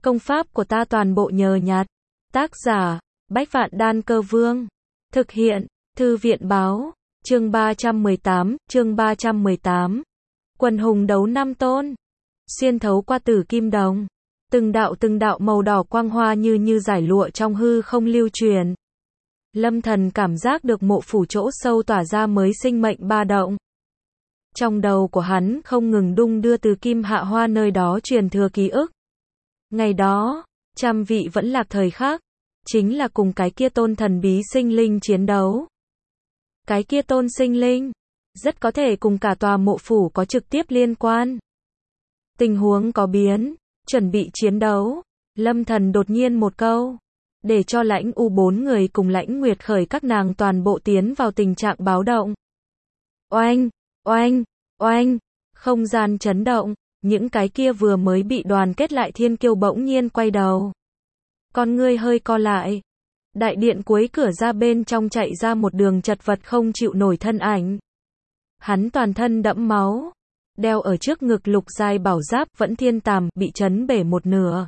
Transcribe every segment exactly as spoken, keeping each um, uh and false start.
Công pháp của ta toàn bộ nhờ nhặt. Tác giả, Bách Vạn Đan Cơ Vương. Thực hiện, Thư viện báo. Chương ba trăm mười tám, chương ba trăm mười tám. Quần hùng đấu năm tôn. Xuyên thấu qua tử kim đồng. Từng đạo từng đạo màu đỏ quang hoa như như giải lụa trong hư không lưu truyền. Lâm Thần cảm giác được mộ phủ chỗ sâu tỏa ra mới sinh mệnh ba động. Trong đầu của hắn không ngừng đung đưa từ kim hạ hoa nơi đó truyền thừa ký ức. Ngày đó, trăm vị vẫn lạc thời khắc, chính là cùng cái kia tôn thần bí sinh linh chiến đấu. Cái kia tôn sinh linh, rất có thể cùng cả tòa mộ phủ có trực tiếp liên quan. Tình huống có biến, chuẩn bị chiến đấu, Lâm Thần đột nhiên một câu, để cho Lãnh U bốn người cùng Lãnh Nguyệt Khởi các nàng toàn bộ tiến vào tình trạng báo động. Oanh, oanh, oanh, không gian chấn động, những cái kia vừa mới bị đoàn kết lại thiên kiêu bỗng nhiên quay đầu. Con ngươi hơi co lại. Đại điện cuối cửa ra bên trong chạy ra một đường chật vật không chịu nổi thân ảnh. Hắn toàn thân đẫm máu, đeo ở trước ngực lục giai bảo giáp vẫn thiên tàm, bị chấn bể một nửa.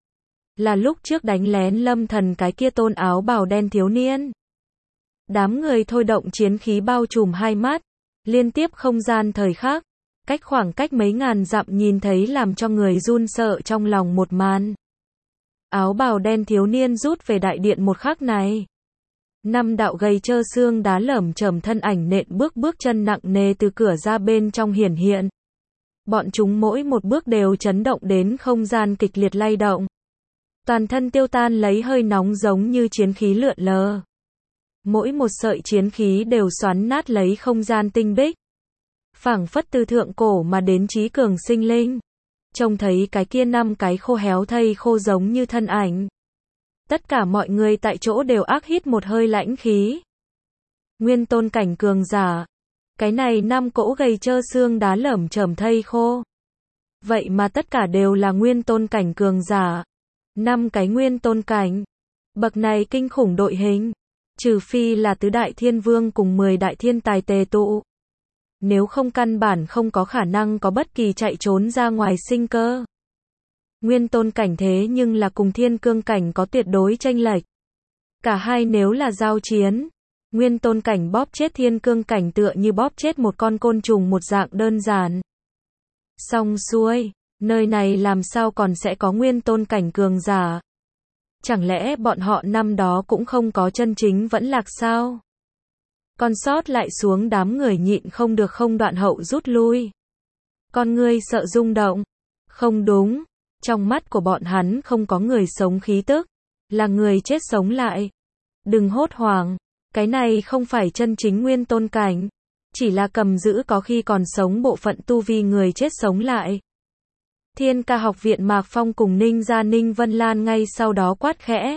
Là lúc trước đánh lén Lâm Thần cái kia tôn áo bào đen thiếu niên. Đám người thôi động chiến khí bao trùm hai mắt, liên tiếp không gian thời khắc, cách khoảng cách mấy ngàn dặm nhìn thấy làm cho người run sợ trong lòng một màn. Áo bào đen thiếu niên rút về đại điện một khắc này. Năm đạo gầy trơ xương đá lởm chởm thân ảnh nện bước bước chân nặng nề từ cửa ra bên trong hiển hiện. Bọn chúng mỗi một bước đều chấn động đến không gian kịch liệt lay động. Toàn thân tiêu tan lấy hơi nóng giống như chiến khí lượn lờ. Mỗi một sợi chiến khí đều xoắn nát lấy không gian tinh bích. Phảng phất từ thượng cổ mà đến trí cường sinh linh. Trông thấy cái kia năm cái khô héo thây khô giống như thân ảnh. Tất cả mọi người tại chỗ đều ác hít một hơi lãnh khí. Nguyên tôn cảnh cường giả. Cái này năm cỗ gầy trơ xương đá lởm chởm thây khô. Vậy mà tất cả đều là nguyên tôn cảnh cường giả. Năm cái nguyên tôn cảnh. Bậc này kinh khủng đội hình. Trừ phi là tứ đại thiên vương cùng mười đại thiên tài tề tụ. Nếu không căn bản không có khả năng có bất kỳ chạy trốn ra ngoài sinh cơ. Nguyên tôn cảnh thế nhưng là cùng thiên cương cảnh có tuyệt đối chênh lệch. Cả hai nếu là giao chiến, nguyên tôn cảnh bóp chết thiên cương cảnh tựa như bóp chết một con côn trùng một dạng đơn giản. Xong xuôi, nơi này làm sao còn sẽ có nguyên tôn cảnh cường giả? Chẳng lẽ bọn họ năm đó cũng không có chân chính vẫn lạc sao? Còn sót lại xuống đám người nhịn không được không đoạn hậu rút lui. Con ngươi sợ rung động. Không đúng, trong mắt của bọn hắn không có người sống khí tức, là người chết sống lại. Đừng hốt hoảng, cái này không phải chân chính nguyên tôn cảnh, chỉ là cầm giữ có khi còn sống bộ phận tu vi người chết sống lại. Thiên Ca học viện Mạc Phong cùng Ninh gia Ninh Vân Lan ngay sau đó quát khẽ.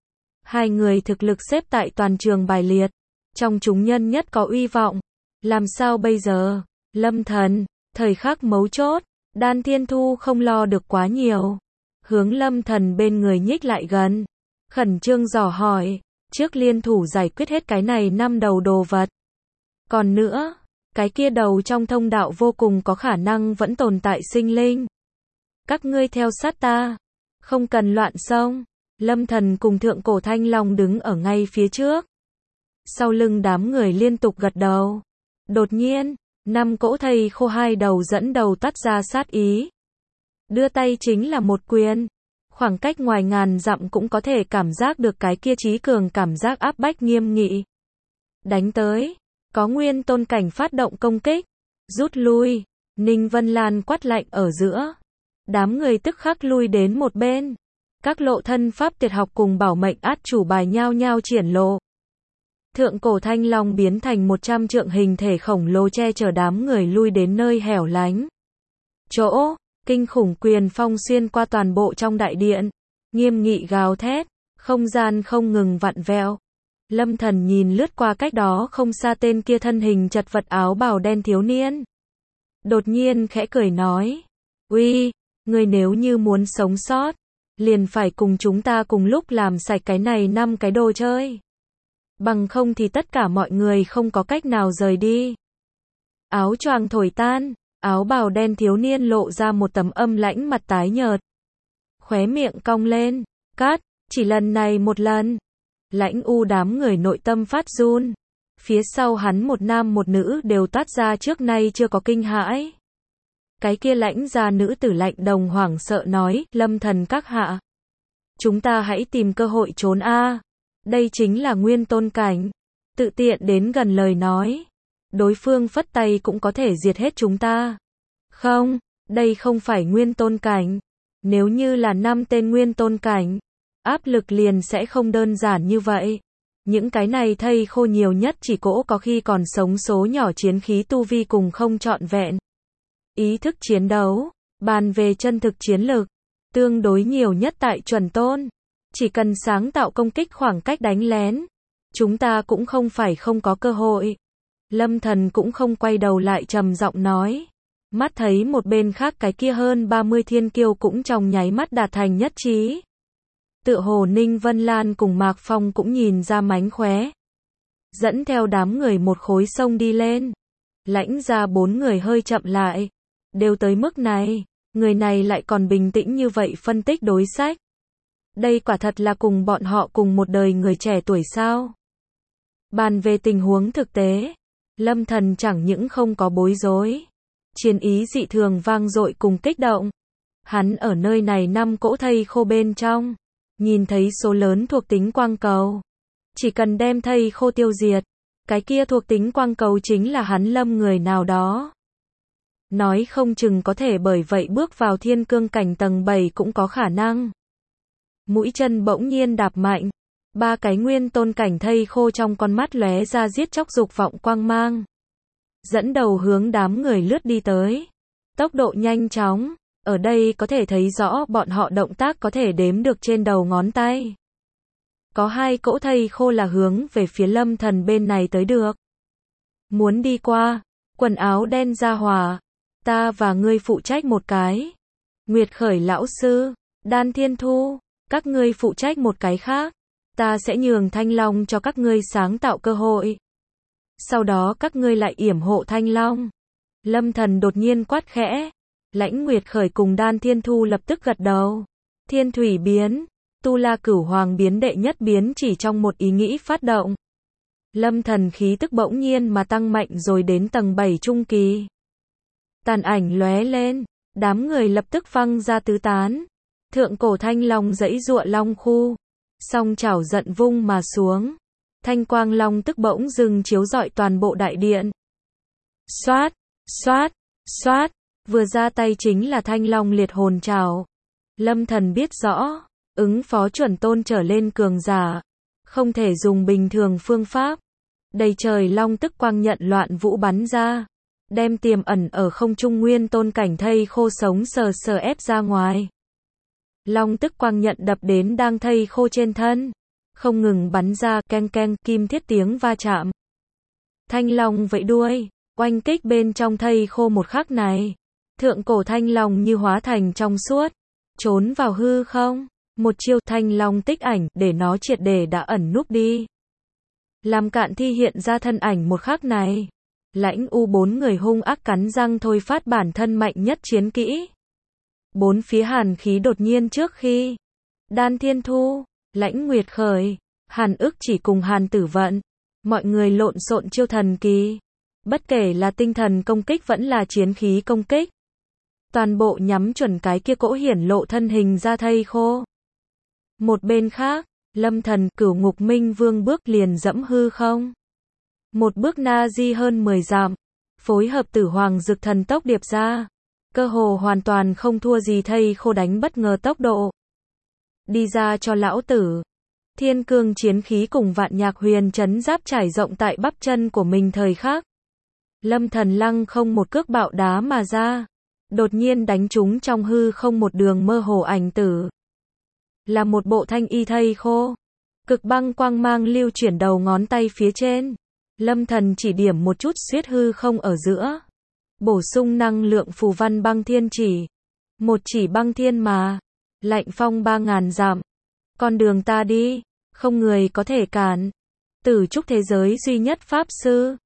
Hai người thực lực xếp tại toàn trường bài liệt. Trong chúng nhân nhất có uy vọng. Làm sao bây giờ? Lâm Thần, thời khắc mấu chốt, Đan Thiên Thu không lo được quá nhiều. Hướng Lâm Thần bên người nhích lại gần. Khẩn trương dò hỏi, trước liên thủ giải quyết hết cái này năm đầu đồ vật. Còn nữa, cái kia đầu trong thông đạo vô cùng có khả năng vẫn tồn tại sinh linh. Các ngươi theo sát ta. Không cần loạn xông. Lâm Thần cùng Thượng Cổ Thanh Long đứng ở ngay phía trước. Sau lưng đám người liên tục gật đầu. Đột nhiên, năm cỗ thây khô hai đầu dẫn đầu tắt ra sát ý. Đưa tay chính là một quyền. Khoảng cách ngoài ngàn dặm cũng có thể cảm giác được cái kia trí cường cảm giác áp bách nghiêm nghị. Đánh tới. Có nguyên tôn cảnh phát động công kích. Rút lui. Ninh Vân Lan quát lạnh ở giữa. Đám người tức khắc lui đến một bên. Các lộ thân pháp tuyệt học cùng bảo mệnh át chủ bài nhao nhao triển lộ. Thượng Cổ Thanh Long biến thành một trăm trượng hình thể khổng lồ che chở đám người lui đến nơi hẻo lánh. Chỗ, kinh khủng quyền phong xuyên qua toàn bộ trong đại điện, nghiêm nghị gào thét, không gian không ngừng vặn vẹo. Lâm Thần nhìn lướt qua cách đó không xa tên kia thân hình chật vật áo bào đen thiếu niên. Đột nhiên khẽ cười nói, uy, người nếu như muốn sống sót, liền phải cùng chúng ta cùng lúc làm sạch cái này năm cái đồ chơi. Bằng không thì tất cả mọi người không có cách nào rời đi. Áo choàng thổi tan, áo bào đen thiếu niên lộ ra một tấm âm lãnh mặt tái nhợt. khóe miệng cong lên, cắt, chỉ lần này một lần. Lãnh U đám người nội tâm phát run. Phía sau hắn một nam một nữ đều toát ra trước nay chưa có kinh hãi. Cái kia lãnh gia nữ tử lạnh đồng hoảng sợ nói, Lâm thần các hạ. Chúng ta hãy tìm cơ hội trốn a. Đây chính là nguyên tôn cảnh. Tự tiện đến gần lời nói. Đối phương phất tay cũng có thể diệt hết chúng ta. Không, đây không phải nguyên tôn cảnh. Nếu như là năm tên nguyên tôn cảnh, áp lực liền sẽ không đơn giản như vậy. Những cái này thây khô nhiều nhất chỉ cỗ có khi còn sống số nhỏ chiến khí tu vi cùng không trọn vẹn. Ý thức chiến đấu, bàn về chân thực chiến lực, tương đối nhiều nhất tại chuẩn tôn. Chỉ cần sáng tạo công kích khoảng cách đánh lén, chúng ta cũng không phải không có cơ hội. Lâm thần cũng không quay đầu lại trầm giọng nói. Mắt thấy một bên khác cái kia hơn ba mươi thiên kiêu cũng trong nháy mắt đạt thành nhất trí. Tựa hồ Ninh Vân Lan cùng Mạc Phong cũng nhìn ra mánh khóe. Dẫn theo đám người một khối sông đi lên. Lãnh ra bốn người hơi chậm lại. Đều tới mức này, người này lại còn bình tĩnh như vậy phân tích đối sách. Đây quả thật là cùng bọn họ cùng một đời người trẻ tuổi sao. Bàn về tình huống thực tế, Lâm thần chẳng những không có bối rối. Chiến ý dị thường vang dội cùng kích động. Hắn ở nơi này năm cỗ thây khô bên trong. Nhìn thấy số lớn thuộc tính quang cầu. Chỉ cần đem thây khô tiêu diệt. Cái kia thuộc tính quang cầu chính là hắn Lâm người nào đó. Nói không chừng có thể bởi vậy bước vào thiên cương cảnh tầng bảy cũng có khả năng. Mũi chân bỗng nhiên đạp mạnh. Ba cái nguyên tôn cảnh thây khô trong con mắt lóe ra giết chóc dục vọng quang mang. Dẫn đầu hướng đám người lướt đi tới. Tốc độ nhanh chóng. Ở đây có thể thấy rõ bọn họ động tác có thể đếm được trên đầu ngón tay. Có hai cỗ thây khô là hướng về phía Lâm thần bên này tới được. Muốn đi qua. Quần áo đen ra hòa. Ta và ngươi phụ trách một cái. Nguyệt Khởi lão sư. Đan Thiên Thu. Các ngươi phụ trách một cái khác. Ta sẽ nhường Thanh Long cho các ngươi sáng tạo cơ hội. Sau đó các ngươi lại yểm hộ Thanh Long. Lâm thần đột nhiên quát khẽ. Lãnh Nguyệt Khởi cùng Đan Thiên Thu lập tức gật đầu. Thiên thủy biến. Tu La Cửu Hoàng biến đệ nhất biến chỉ trong một ý nghĩ phát động. Lâm thần khí tức bỗng nhiên mà tăng mạnh rồi đến tầng bảy trung kỳ. Tàn ảnh lóe lên. Đám người lập tức văng ra tứ tán. Thượng cổ Thanh Long giãy giụa long khu. Song chảo giận vung mà xuống. Thanh quang long tức bỗng dừng chiếu rọi toàn bộ đại điện. Xoát, xoát, xoát. Vừa ra tay chính là Thanh Long liệt hồn trảo. Lâm thần biết rõ. Ứng phó chuẩn tôn trở lên cường giả. Không thể dùng bình thường phương pháp. Đầy trời long tức quang nhận loạn vũ bắn ra. Đem tiềm ẩn ở không trung nguyên tôn cảnh thây khô sống sờ sờ ép ra ngoài. Long tức quang nhận đập đến đang thây khô trên thân. Không ngừng bắn ra keng keng kim thiết tiếng va chạm. Thanh Long vẫy đuôi. Oanh kích bên trong thây khô một khắc này. Thượng cổ Thanh Long như hóa thành trong suốt. Trốn vào hư không. Một chiêu Thanh Long tích ảnh để nó triệt để đã ẩn núp đi. Làm cạn thi hiện ra thân ảnh một khắc này. Lãnh U bốn người hung ác cắn răng thôi phát bản thân mạnh nhất chiến kỹ. Bốn phía hàn khí đột nhiên trước khi. Đan Thiên Thu, Lãnh Nguyệt Khởi, Hàn Ức chỉ cùng Hàn Tử Vận. Mọi người lộn xộn chiêu thần kỳ. Bất kể là tinh thần công kích vẫn là chiến khí công kích. Toàn bộ nhắm chuẩn cái kia cỗ hiển lộ thân hình ra thây khô. Một bên khác, Lâm thần Cửu Ngục Minh Vương bước liền dẫm hư không. Một bước na di hơn mười dặm. Phối hợp Tử Hoàng Dực thần tốc điệp ra. Cơ hồ hoàn toàn không thua gì thây khô đánh bất ngờ tốc độ. Đi ra cho lão tử. Thiên cương chiến khí cùng vạn nhạc huyền chấn giáp trải rộng tại bắp chân của mình thời khắc. Lâm thần lăng không một cước bạo đá mà ra. Đột nhiên đánh trúng trong hư không một đường mơ hồ ảnh tử. Là một bộ thanh y thây khô. Cực băng quang mang lưu chuyển đầu ngón tay phía trên. Lâm thần chỉ điểm một chút xuyết hư không ở giữa. Bổ sung năng lượng phù văn băng thiên chỉ. Một chỉ băng thiên mà. Lạnh phong ba ngàn dặm. Con đường ta đi. Không người có thể cản. Tử trúc thế giới duy nhất pháp sư.